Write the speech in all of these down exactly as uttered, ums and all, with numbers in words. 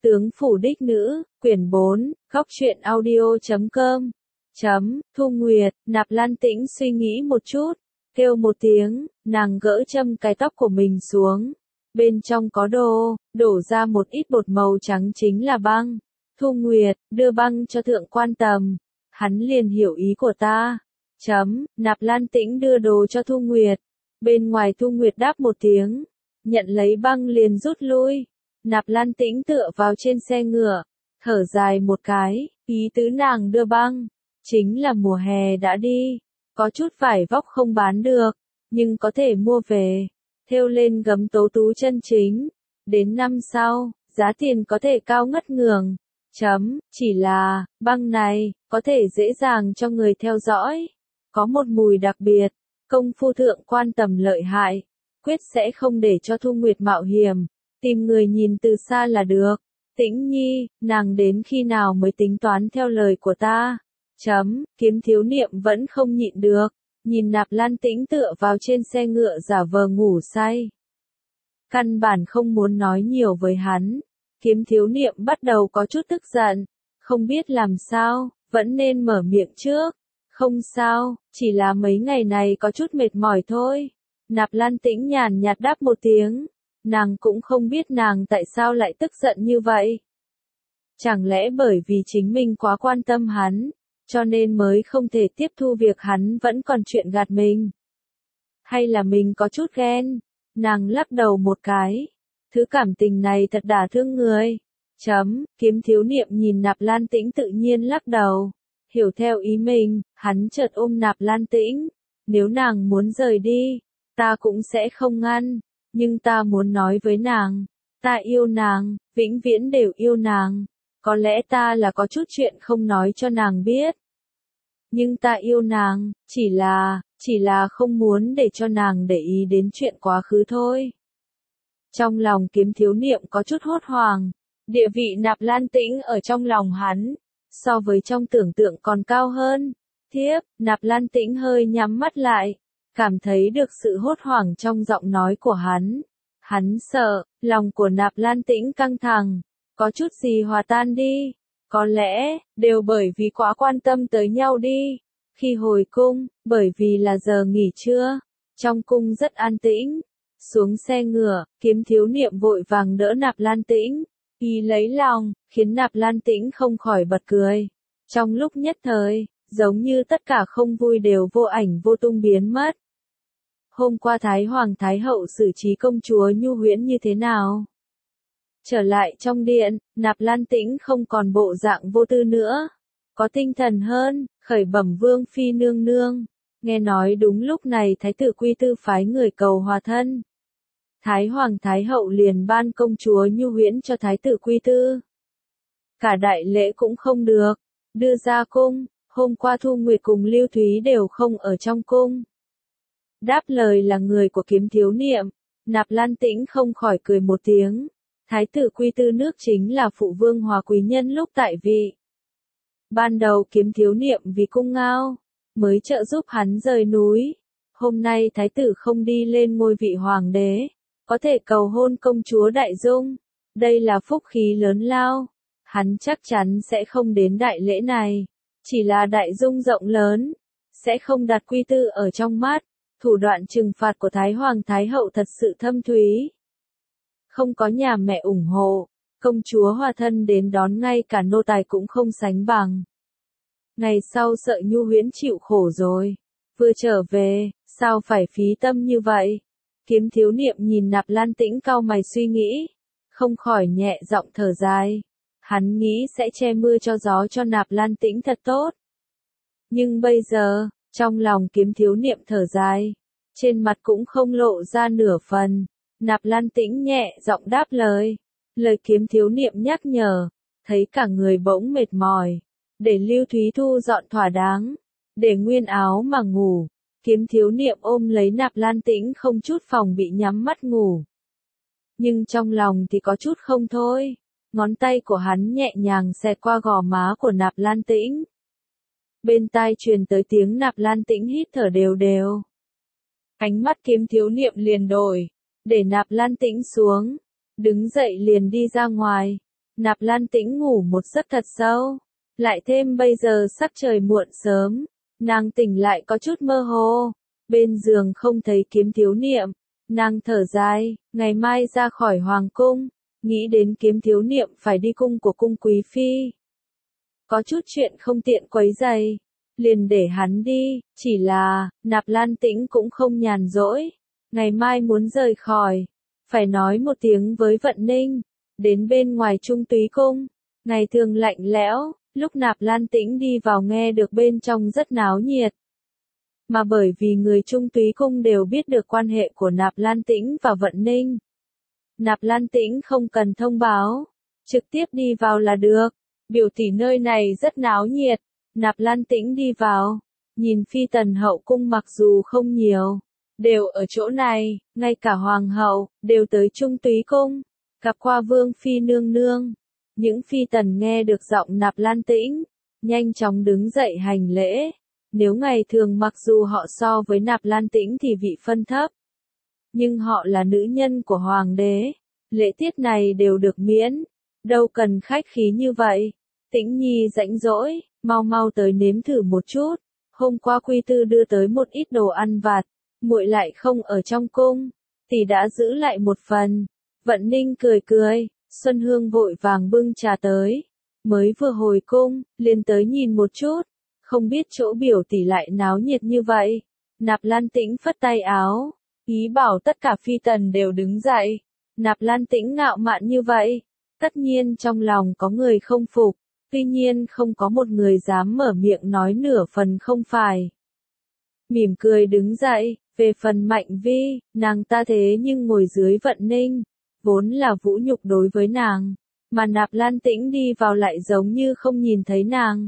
Tướng phủ đích nữ, quyển bốn, góc truyện audio chấm com. Chấm, Thu Nguyệt, Nạp Lan Tĩnh suy nghĩ một chút, kêu một tiếng, nàng gỡ châm cái tóc của mình xuống. Bên trong có đồ, đổ ra một ít bột màu trắng chính là băng. Thu Nguyệt, đưa băng cho thượng quan Tầm. Hắn liền hiểu ý của ta. Chấm, Nạp Lan Tĩnh đưa đồ cho Thu Nguyệt. Bên ngoài Thu Nguyệt đáp một tiếng, nhận lấy băng liền rút lui. Nạp Lan Tĩnh tựa vào trên xe ngựa, thở dài một cái, ý tứ nàng đưa băng, chính là mùa hè đã đi, có chút vải vóc không bán được, nhưng có thể mua về, thêu lên gấm tố tú chân chính, đến năm sau, giá tiền có thể cao ngất ngường. Chấm, chỉ là, băng này, có thể dễ dàng cho người theo dõi, có một mùi đặc biệt, công phu thượng quan Tầm lợi hại, quyết sẽ không để cho Thu Nguyệt mạo hiểm. Tìm người nhìn từ xa là được. Tĩnh Nhi, nàng đến khi nào mới tính toán theo lời của ta? Chấm, Kiếm Thiếu Niệm vẫn không nhịn được. Nhìn Nạp Lan Tĩnh tựa vào trên xe ngựa giả vờ ngủ say. Căn bản không muốn nói nhiều với hắn. Kiếm Thiếu Niệm bắt đầu có chút tức giận. Không biết làm sao, vẫn nên mở miệng trước. Không sao, chỉ là mấy ngày này có chút mệt mỏi thôi. Nạp Lan Tĩnh nhàn nhạt đáp một tiếng. Nàng cũng không biết nàng tại sao lại tức giận như vậy. Chẳng lẽ bởi vì chính mình quá quan tâm hắn, cho nên mới không thể tiếp thu việc hắn vẫn còn chuyện gạt mình. Hay là mình có chút ghen? Nàng lắc đầu một cái. Thứ cảm tình này thật đả thương người. Chấm, Kiếm Thiếu Niệm nhìn Nạp Lan Tĩnh tự nhiên lắc đầu. Hiểu theo ý mình, hắn chợt ôm Nạp Lan Tĩnh. Nếu nàng muốn rời đi, ta cũng sẽ không ngăn. Nhưng ta muốn nói với nàng, ta yêu nàng, vĩnh viễn đều yêu nàng. Có lẽ ta là có chút chuyện không nói cho nàng biết. Nhưng ta yêu nàng, chỉ là, chỉ là không muốn để cho nàng để ý đến chuyện quá khứ thôi. Trong lòng Kiếm Thiếu Niệm có chút hốt hoảng, địa vị Nạp Lan Tĩnh ở trong lòng hắn, so với trong tưởng tượng còn cao hơn. Thiếp, Nạp Lan Tĩnh hơi nhắm mắt lại. Cảm thấy được sự hốt hoảng trong giọng nói của hắn. Hắn sợ, lòng của Nạp Lan Tĩnh căng thẳng, có chút gì hòa tan đi. Có lẽ, đều bởi vì quá quan tâm tới nhau đi. Khi hồi cung, bởi vì là giờ nghỉ trưa, trong cung rất an tĩnh. Xuống xe ngựa, Kiếm Thiếu Niệm vội vàng đỡ Nạp Lan Tĩnh. Y lấy lòng, khiến Nạp Lan Tĩnh không khỏi bật cười. Trong lúc nhất thời, giống như tất cả không vui đều vô ảnh vô tung biến mất. Hôm qua Thái Hoàng Thái Hậu xử trí công chúa Nhu Huyễn như thế nào? Trở lại trong điện, Nạp Lan Tĩnh không còn bộ dạng vô tư nữa. Có tinh thần hơn, khởi bẩm Vương Phi nương nương. Nghe nói đúng lúc này Thái tử Quy Tư phái người cầu hòa thân. Thái Hoàng Thái Hậu liền ban công chúa Nhu Huyễn cho Thái tử Quy Tư. Cả đại lễ cũng không được, đưa ra cung, hôm qua Thu Nguyệt cùng Lưu Thúy đều không ở trong cung. Đáp lời là người của Kiếm Thiếu Niệm, Nạp Lan Tĩnh không khỏi cười một tiếng. Thái tử Quy Tư nước chính là phụ vương Hòa quý nhân lúc tại vị. Ban đầu Kiếm Thiếu Niệm vì cung ngao, mới trợ giúp hắn rời núi. Hôm nay thái tử không đi lên ngôi vị hoàng đế, có thể cầu hôn công chúa Đại Dung. Đây là phúc khí lớn lao. Hắn chắc chắn sẽ không đến đại lễ này. Chỉ là Đại Dung rộng lớn, sẽ không đặt Quy Tư ở trong mắt. Thủ đoạn trừng phạt của Thái Hoàng Thái Hậu thật sự thâm thúy. Không có nhà mẹ ủng hộ, công chúa hòa thân đến đón ngay cả nô tài cũng không sánh bằng. Ngày sau sợ Nhu Huyễn chịu khổ rồi. Vừa trở về, sao phải phí tâm như vậy? Kiếm Thiếu Niệm nhìn Nạp Lan Tĩnh cau mày suy nghĩ. Không khỏi nhẹ giọng thở dài. Hắn nghĩ sẽ che mưa cho gió cho Nạp Lan Tĩnh thật tốt. Nhưng bây giờ, trong lòng Kiếm Thiếu Niệm thở dài, trên mặt cũng không lộ ra nửa phần. Nạp Lan Tĩnh nhẹ giọng đáp lời. Lời Kiếm Thiếu Niệm nhắc nhở, thấy cả người bỗng mệt mỏi. Để Lưu Thúy thu dọn thỏa đáng, để nguyên áo mà ngủ. Kiếm Thiếu Niệm ôm lấy Nạp Lan Tĩnh không chút phòng bị nhắm mắt ngủ. Nhưng trong lòng thì có chút không thôi. Ngón tay của hắn nhẹ nhàng xẹt qua gò má của Nạp Lan Tĩnh. Bên tai truyền tới tiếng Nạp Lan Tĩnh hít thở đều đều. Ánh mắt Kiếm Thiếu Niệm liền đổi, để Nạp Lan Tĩnh xuống, đứng dậy liền đi ra ngoài. Nạp Lan Tĩnh ngủ một giấc thật sâu. Lại thêm bây giờ sắc trời muộn sớm, nàng tỉnh lại có chút mơ hồ. Bên giường không thấy Kiếm Thiếu Niệm, nàng thở dài, ngày mai ra khỏi hoàng cung, nghĩ đến Kiếm Thiếu Niệm phải đi cung của cung quý phi. Có chút chuyện không tiện quấy rầy, liền để hắn đi, chỉ là, Nạp Lan Tĩnh cũng không nhàn rỗi, ngày mai muốn rời khỏi, phải nói một tiếng với Vận Ninh, đến bên ngoài Trung Túy cung, ngày thường lạnh lẽo, lúc Nạp Lan Tĩnh đi vào nghe được bên trong rất náo nhiệt. Mà bởi vì người Trung Túy cung đều biết được quan hệ của Nạp Lan Tĩnh và Vận Ninh. Nạp Lan Tĩnh không cần thông báo, trực tiếp đi vào là được. Biểu tỷ nơi này rất náo nhiệt. Nạp Lan Tĩnh đi vào, nhìn phi tần hậu cung mặc dù không nhiều, đều ở chỗ này, ngay cả hoàng hậu, đều tới Trung Túy cung, gặp qua vương phi nương nương. Những phi tần nghe được giọng Nạp Lan Tĩnh, nhanh chóng đứng dậy hành lễ. Nếu ngày thường mặc dù họ so với Nạp Lan Tĩnh thì vị phân thấp, nhưng họ là nữ nhân của hoàng đế, lễ tiết này đều được miễn, đâu cần khách khí như vậy. Tĩnh Nhi rãnh rỗi, mau mau tới nếm thử một chút. Hôm qua Quy Tư đưa tới một ít đồ ăn vặt, muội lại không ở trong cung, tỷ đã giữ lại một phần. Vận Ninh cười cười, Xuân Hương vội vàng bưng trà tới, mới vừa hồi cung, liền tới nhìn một chút, không biết chỗ biểu tỷ lại náo nhiệt như vậy. Nạp Lan Tĩnh phất tay áo, ý bảo tất cả phi tần đều đứng dậy. Nạp Lan Tĩnh ngạo mạn như vậy, tất nhiên trong lòng có người không phục. Tuy nhiên không có một người dám mở miệng nói nửa phần không phải. Mỉm cười đứng dậy, về phần Mạnh Vi, nàng ta thế nhưng ngồi dưới Vận Ninh, vốn là vũ nhục đối với nàng, mà Nạp Lan Tĩnh đi vào lại giống như không nhìn thấy nàng.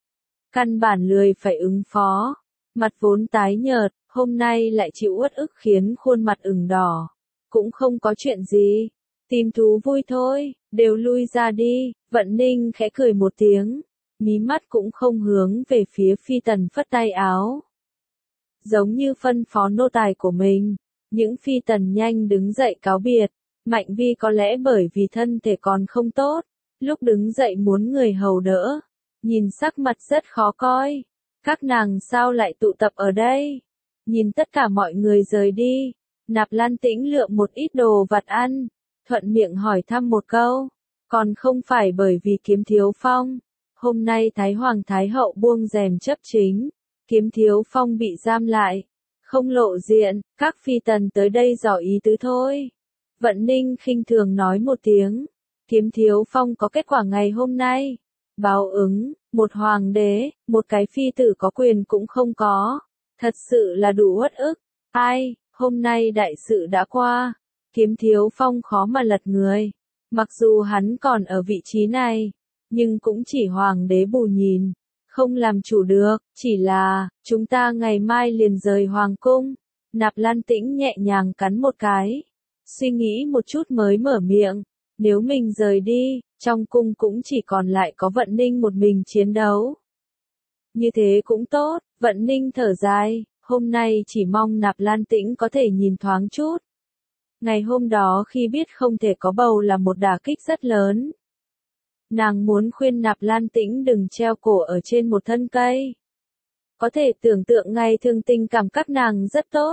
Căn bản lười phải ứng phó, mặt vốn tái nhợt, hôm nay lại chịu uất ức khiến khuôn mặt ửng đỏ. Cũng không có chuyện gì, tìm thú vui thôi, đều lui ra đi. Vận Ninh khẽ cười một tiếng, mí mắt cũng không hướng về phía phi tần phất tay áo. Giống như phân phó nô tài của mình, những phi tần nhanh đứng dậy cáo biệt. Mạnh Vi có lẽ bởi vì thân thể còn không tốt, lúc đứng dậy muốn người hầu đỡ, nhìn sắc mặt rất khó coi. Các nàng sao lại tụ tập ở đây? Nhìn tất cả mọi người rời đi, Nạp Lan Tĩnh lựa một ít đồ vặt ăn, thuận miệng hỏi thăm một câu. Còn không phải bởi vì Kiếm Thiếu Phong. Hôm nay Thái Hoàng Thái Hậu buông rèm chấp chính, Kiếm Thiếu Phong bị giam lại, không lộ diện, các phi tần tới đây dò ý tứ thôi. Vận Ninh khinh thường nói một tiếng, Kiếm Thiếu Phong có kết quả ngày hôm nay. Báo ứng, một hoàng đế, một cái phi tử có quyền cũng không có. Thật sự là đủ uất ức. Ai, hôm nay đại sự đã qua, Kiếm Thiếu Phong khó mà lật người. Mặc dù hắn còn ở vị trí này, nhưng cũng chỉ hoàng đế bù nhìn, không làm chủ được, chỉ là, chúng ta ngày mai liền rời hoàng cung. Nạp Lan Tĩnh nhẹ nhàng cắn một cái, suy nghĩ một chút mới mở miệng, nếu mình rời đi, trong cung cũng chỉ còn lại có Vận Ninh một mình chiến đấu. Như thế cũng tốt, Vận Ninh thở dài, hôm nay chỉ mong Nạp Lan Tĩnh có thể nhìn thoáng chút. Ngày hôm đó khi biết không thể có bầu là một đả kích rất lớn. Nàng muốn khuyên Nạp Lan Tĩnh đừng treo cổ ở trên một thân cây. Có thể tưởng tượng ngày thường tình cảm các nàng rất tốt.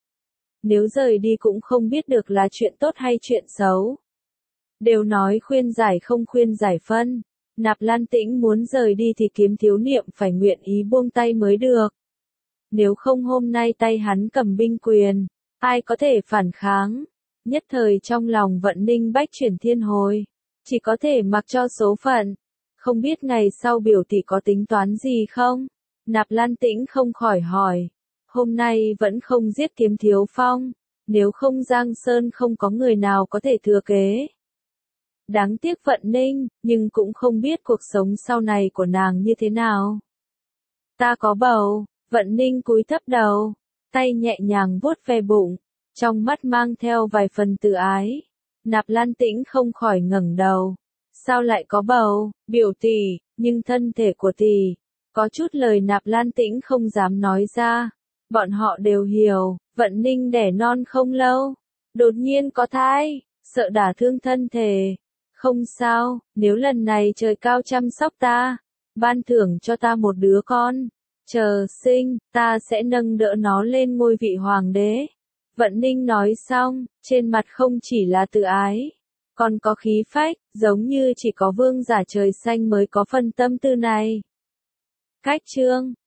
Nếu rời đi cũng không biết được là chuyện tốt hay chuyện xấu. Đều nói khuyên giải không khuyên giải phân. Nạp Lan Tĩnh muốn rời đi thì Kiếm Thiếu Niệm phải nguyện ý buông tay mới được. Nếu không hôm nay tay hắn cầm binh quyền, ai có thể phản kháng? Nhất thời trong lòng Vận Ninh bách chuyển thiên hồi, chỉ có thể mặc cho số phận. Không biết ngày sau biểu tỷ có tính toán gì không? Nạp Lan Tĩnh không khỏi hỏi. Hôm nay vẫn không giết Kiếm Thiếu Phong, nếu không Giang Sơn không có người nào có thể thừa kế. Đáng tiếc Vận Ninh, nhưng cũng không biết cuộc sống sau này của nàng như thế nào. Ta có bầu, Vận Ninh cúi thấp đầu, tay nhẹ nhàng vuốt ve bụng, trong mắt mang theo vài phần tự ái. Nạp Lan Tĩnh không khỏi ngẩng đầu. Sao lại có bầu, biểu tỷ, nhưng thân thể của tỷ, có chút lời Nạp Lan Tĩnh không dám nói ra. Bọn họ đều hiểu, Vận Ninh đẻ non không lâu, đột nhiên có thai, sợ đả thương thân thể, Không sao, nếu lần này trời cao chăm sóc ta, ban thưởng cho ta một đứa con, chờ sinh, ta sẽ nâng đỡ nó lên ngôi vị hoàng đế. Vận Ninh nói xong, trên mặt không chỉ là tự ái, còn có khí phách, giống như chỉ có vương giả trời xanh mới có phần tâm tư này. Cách chương